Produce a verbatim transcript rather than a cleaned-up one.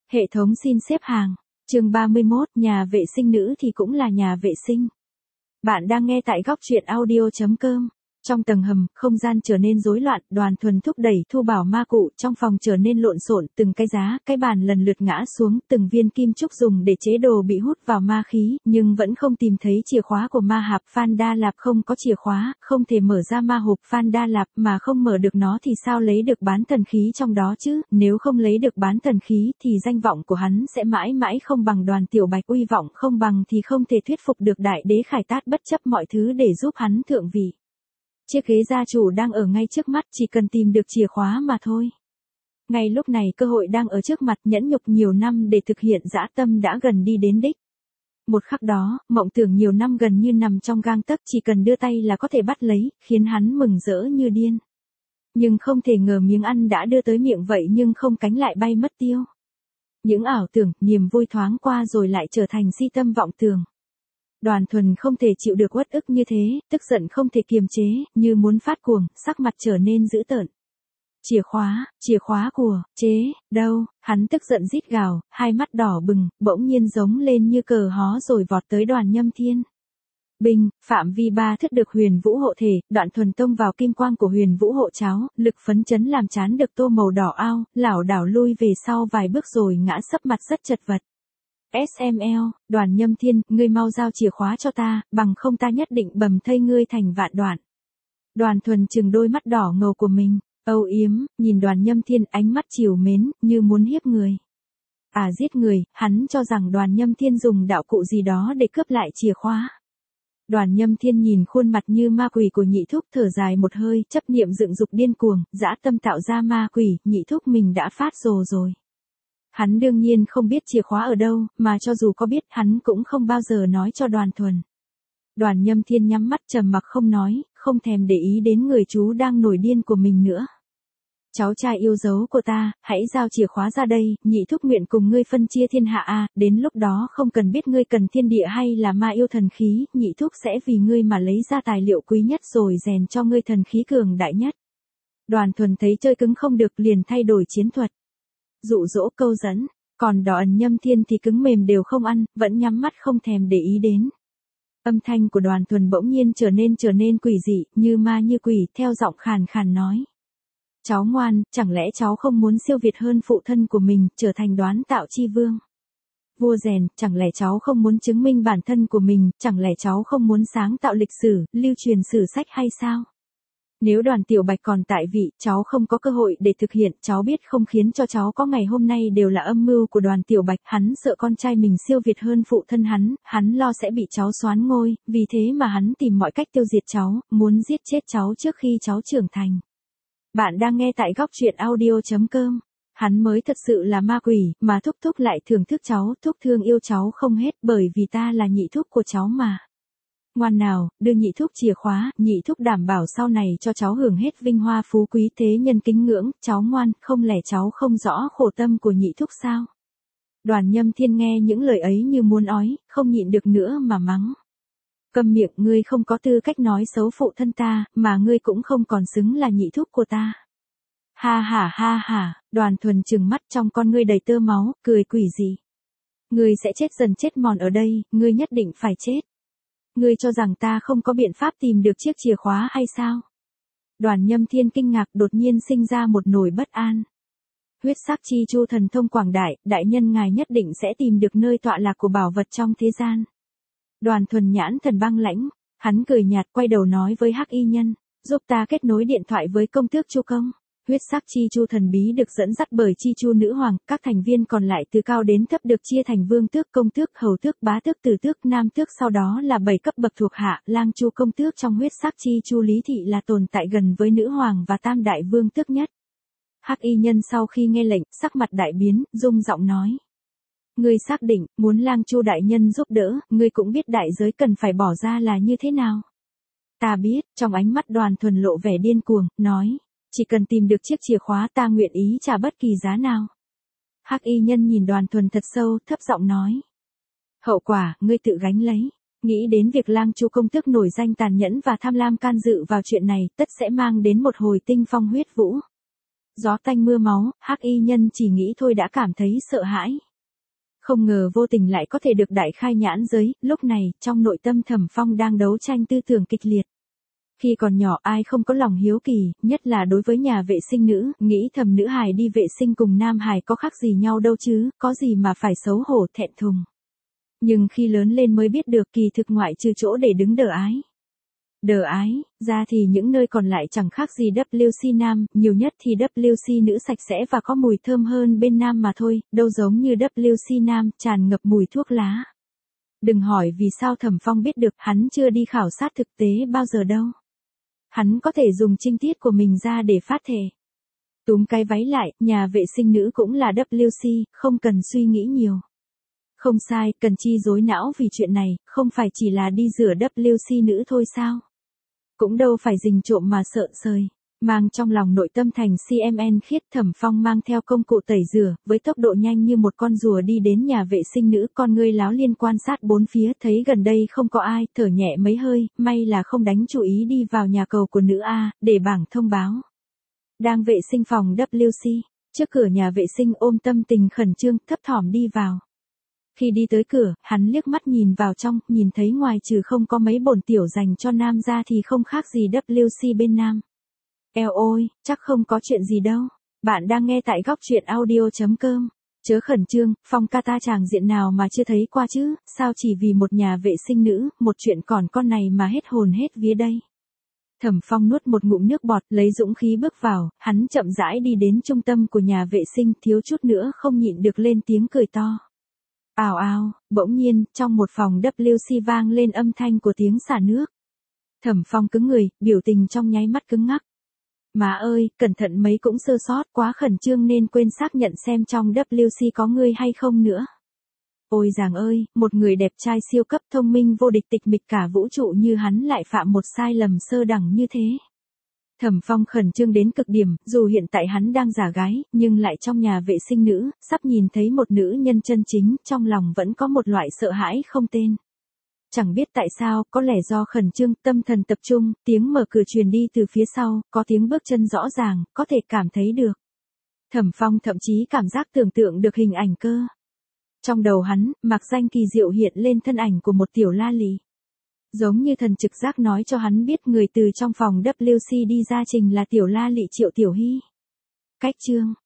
Hệ thống xin xếp hàng. Chương ba mươi mốt, nhà vệ sinh nữ thì cũng là nhà vệ sinh. Bạn đang nghe tại góc truyện audio chấm com. Trong tầng hầm, không gian trở nên rối loạn, Đoàn Thuần thúc đẩy Thu Bảo ma cụ, trong phòng trở nên lộn xộn, từng cái giá, cái bàn lần lượt ngã xuống, từng viên kim trúc dùng để chế đồ bị hút vào ma khí, nhưng vẫn không tìm thấy chìa khóa của ma hạp. Phan Đa Lạp không có chìa khóa, không thể mở ra ma hộp Phan Đa Lạp, mà không mở được nó thì sao lấy được bán thần khí trong đó chứ? Nếu không lấy được bán thần khí thì danh vọng của hắn sẽ mãi mãi không bằng Đoàn Tiểu Bạch, uy vọng không bằng thì không thể thuyết phục được Đại Đế Khải Tát bất chấp mọi thứ để giúp hắn thượng vị. Chiếc ghế gia chủ đang ở ngay trước mắt, chỉ cần tìm được chìa khóa mà thôi. Ngay lúc này cơ hội đang ở trước mặt, nhẫn nhục nhiều năm để thực hiện dã tâm đã gần đi đến đích. Một khắc đó, mộng tưởng nhiều năm gần như nằm trong gang tấc, chỉ cần đưa tay là có thể bắt lấy, khiến hắn mừng rỡ như điên. Nhưng không thể ngờ miếng ăn đã đưa tới miệng vậy nhưng không cánh lại bay mất tiêu. Những ảo tưởng, niềm vui thoáng qua rồi lại trở thành si tâm vọng tưởng. Đoàn Thuần không thể chịu được uất ức như thế, tức giận không thể kiềm chế, như muốn phát cuồng, sắc mặt trở nên dữ tợn. Chìa khóa, chìa khóa của, chế, đâu, hắn tức giận rít gào, hai mắt đỏ bừng, bỗng nhiên giống lên như cờ hó rồi vọt tới Đoàn Nhâm Thiên. Binh, phạm vi ba thước được Huyền Vũ hộ thể, Đoạn Thuần tông vào kim quang của Huyền Vũ hộ cháo, lực phấn chấn làm trán được tô màu đỏ ao, lảo đảo lui về sau vài bước rồi ngã sấp mặt rất chật vật. ét em lờ, Đoàn Nhâm Thiên, ngươi mau giao chìa khóa cho ta, bằng không ta nhất định bầm thây ngươi thành vạn đoạn. Đoàn Thuần trừng đôi mắt đỏ ngầu của mình, âu yếm, nhìn Đoàn Nhâm Thiên ánh mắt trìu mến, như muốn hiếp người. À giết người, hắn cho rằng Đoàn Nhâm Thiên dùng đạo cụ gì đó để cướp lại chìa khóa. Đoàn Nhâm Thiên nhìn khuôn mặt như ma quỷ của Nhị Thúc thở dài một hơi, chấp niệm dựng dục điên cuồng, dã tâm tạo ra ma quỷ, Nhị Thúc mình đã phát rồ rồi. Hắn đương nhiên không biết chìa khóa ở đâu, mà cho dù có biết hắn cũng không bao giờ nói cho Đoàn Thuần. Đoàn Nhâm Thiên nhắm mắt trầm mặc không nói, không thèm để ý đến người chú đang nổi điên của mình nữa. Cháu trai yêu dấu của ta, hãy giao chìa khóa ra đây, Nhị Thúc nguyện cùng ngươi phân chia thiên hạ a, đến lúc đó không cần biết ngươi cần thiên địa hay là ma yêu thần khí, Nhị Thúc sẽ vì ngươi mà lấy ra tài liệu quý nhất rồi rèn cho ngươi thần khí cường đại nhất. Đoàn Thuần thấy chơi cứng không được liền thay đổi chiến thuật. Dụ dỗ câu dẫn, còn Đoàn Nhâm Thiên thì cứng mềm đều không ăn, vẫn nhắm mắt không thèm để ý đến. Âm thanh của Đoàn Thuần bỗng nhiên trở nên trở nên quỷ dị, như ma như quỷ, theo giọng khàn khàn nói. Cháu ngoan, chẳng lẽ cháu không muốn siêu việt hơn phụ thân của mình, trở thành Đoán Tạo Chi Vương? Vua rèn, chẳng lẽ cháu không muốn chứng minh bản thân của mình, chẳng lẽ cháu không muốn sáng tạo lịch sử, lưu truyền sử sách hay sao? Nếu Đoàn Tiểu Bạch còn tại vị, cháu không có cơ hội để thực hiện, cháu biết không khiến cho cháu có ngày hôm nay đều là âm mưu của Đoàn Tiểu Bạch, hắn sợ con trai mình siêu việt hơn phụ thân hắn, hắn lo sẽ bị cháu soán ngôi, vì thế mà hắn tìm mọi cách tiêu diệt cháu, muốn giết chết cháu trước khi cháu trưởng thành. Bạn đang nghe tại góc truyện audio chấm com. Hắn mới thật sự là ma quỷ, mà Thúc Thúc lại thưởng thức cháu, Thúc thương yêu cháu không hết bởi vì ta là Nhị Thúc của cháu mà. Ngoan nào, đưa Nhị Thúc chìa khóa, Nhị Thúc đảm bảo sau này cho cháu hưởng hết vinh hoa phú quý thế nhân kính ngưỡng, cháu ngoan, không lẽ cháu không rõ khổ tâm của Nhị Thúc sao? Đoàn Nhâm Thiên nghe những lời ấy như muốn ói, không nhịn được nữa mà mắng. Câm miệng, ngươi không có tư cách nói xấu phụ thân ta, mà ngươi cũng không còn xứng là Nhị Thúc của ta. Ha ha ha ha, Đoàn Thuần trừng mắt trong con ngươi đầy tơ máu, cười quỷ dị. Ngươi sẽ chết dần chết mòn ở đây, ngươi nhất định phải chết. Ngươi cho rằng ta không có biện pháp tìm được chiếc chìa khóa hay sao? Đoàn Nhâm Thiên kinh ngạc đột nhiên sinh ra một nỗi bất an. Huyết sắc chi chu thần thông quảng đại, đại nhân ngài nhất định sẽ tìm được nơi tọa lạc của bảo vật trong thế gian. Đoàn Thuần nhãn thần băng lãnh, hắn cười nhạt quay đầu nói với Hắc Y Nhân, giúp ta kết nối điện thoại với công tước Chu Công. Huyết sắc chi chu thần bí được dẫn dắt bởi chi chu nữ hoàng, các thành viên còn lại từ cao đến thấp được chia thành vương tước, công tước, hầu tước, bá tước, tử tước, nam tước, sau đó là bảy cấp bậc thuộc hạ. Lang chu công tước trong huyết sắc chi chu lý thị là tồn tại gần với nữ hoàng và tam đại vương tước nhất. Hắc Y Nhân sau khi nghe lệnh, sắc mặt đại biến, rung giọng nói. Ngươi xác định, muốn Lang chu đại nhân giúp đỡ, ngươi cũng biết đại giới cần phải bỏ ra là như thế nào. Ta biết, trong ánh mắt Đoàn Thuần lộ vẻ điên cuồng, nói. Chỉ cần tìm được chiếc chìa khóa ta nguyện ý trả bất kỳ giá nào. Hắc Y Nhân nhìn Đoàn Thuần thật sâu, thấp giọng nói. Hậu quả, ngươi tự gánh lấy. Nghĩ đến việc Lang chu công tước nổi danh tàn nhẫn và tham lam can dự vào chuyện này, tất sẽ mang đến một hồi tinh phong huyết vũ. Gió tanh mưa máu, hắc y nhân chỉ nghĩ thôi đã cảm thấy sợ hãi. Không ngờ vô tình lại có thể được đại khai nhãn giới, lúc này, trong nội tâm Thẩm Phong đang đấu tranh tư tưởng kịch liệt. Khi còn nhỏ ai không có lòng hiếu kỳ, nhất là đối với nhà vệ sinh nữ, nghĩ thầm nữ hài đi vệ sinh cùng nam hài có khác gì nhau đâu chứ, có gì mà phải xấu hổ thẹn thùng. Nhưng khi lớn lên mới biết được kỳ thực ngoại trừ chỗ để đứng đờ ái. Đờ ái, ra thì những nơi còn lại chẳng khác gì vê kép xê nam, nhiều nhất thì vê kép xê nữ sạch sẽ và có mùi thơm hơn bên nam mà thôi, đâu giống như vê kép xê nam, tràn ngập mùi thuốc lá. Đừng hỏi vì sao Thẩm Phong biết được, hắn chưa đi khảo sát thực tế bao giờ đâu. Hắn có thể dùng trinh tiết của mình ra để phát thề. Túm cái váy lại, nhà vệ sinh nữ cũng là vê kép xê, không cần suy nghĩ nhiều. Không sai, cần chi rối não vì chuyện này, không phải chỉ là đi rửa vê kép xê nữ thôi sao? Cũng đâu phải rình trộm mà sợ sời. Mang trong lòng nội tâm thành xê em en khiết, Thẩm Phong mang theo công cụ tẩy rửa, với tốc độ nhanh như một con rùa đi đến nhà vệ sinh nữ, con ngươi láo liên quan sát bốn phía, thấy gần đây không có ai, thở nhẹ mấy hơi, may là không đánh chú ý đi vào nhà cầu của nữ A, để bảng thông báo. Đang vệ sinh phòng vê kép xê, trước cửa nhà vệ sinh ôm tâm tình khẩn trương, thấp thỏm đi vào. Khi đi tới cửa, hắn liếc mắt nhìn vào trong, nhìn thấy ngoài trừ không có mấy bồn tiểu dành cho nam ra thì không khác gì vê kép xê bên nam. Eo ôi, chắc không có chuyện gì đâu. Bạn đang nghe tại góc truyện audio chấm com. Chớ khẩn trương, Phong ca ta tràng diện nào mà chưa thấy qua chứ, sao chỉ vì một nhà vệ sinh nữ, một chuyện còn con này mà hết hồn hết vía đây. Thẩm Phong nuốt một ngụm nước bọt, lấy dũng khí bước vào, hắn chậm rãi đi đến trung tâm của nhà vệ sinh, thiếu chút nữa không nhịn được lên tiếng cười to. Ào ào, bỗng nhiên, trong một phòng vê kép xê vang lên âm thanh của tiếng xả nước. Thẩm Phong cứng người, biểu tình trong nháy mắt cứng ngắc. Má ơi, cẩn thận mấy cũng sơ sót, quá khẩn trương nên quên xác nhận xem trong vê kép xê có ngươi hay không nữa. Ôi giàng ơi, một người đẹp trai siêu cấp thông minh vô địch tịch mịch cả vũ trụ như hắn lại phạm một sai lầm sơ đẳng như thế. Thẩm Phong khẩn trương đến cực điểm, dù hiện tại hắn đang giả gái, nhưng lại trong nhà vệ sinh nữ, sắp nhìn thấy một nữ nhân chân chính, trong lòng vẫn có một loại sợ hãi không tên. Chẳng biết tại sao, có lẽ do khẩn trương, tâm thần tập trung, tiếng mở cửa truyền đi từ phía sau, có tiếng bước chân rõ ràng, có thể cảm thấy được. Thẩm Phong thậm chí cảm giác tưởng tượng được hình ảnh cơ. Trong đầu hắn, mạc danh kỳ diệu hiện lên thân ảnh của một tiểu la lị. Giống như thần trực giác nói cho hắn biết người từ trong phòng vê kép xê đi ra trình là tiểu la lị Triệu Tiểu Hy. Cách chương,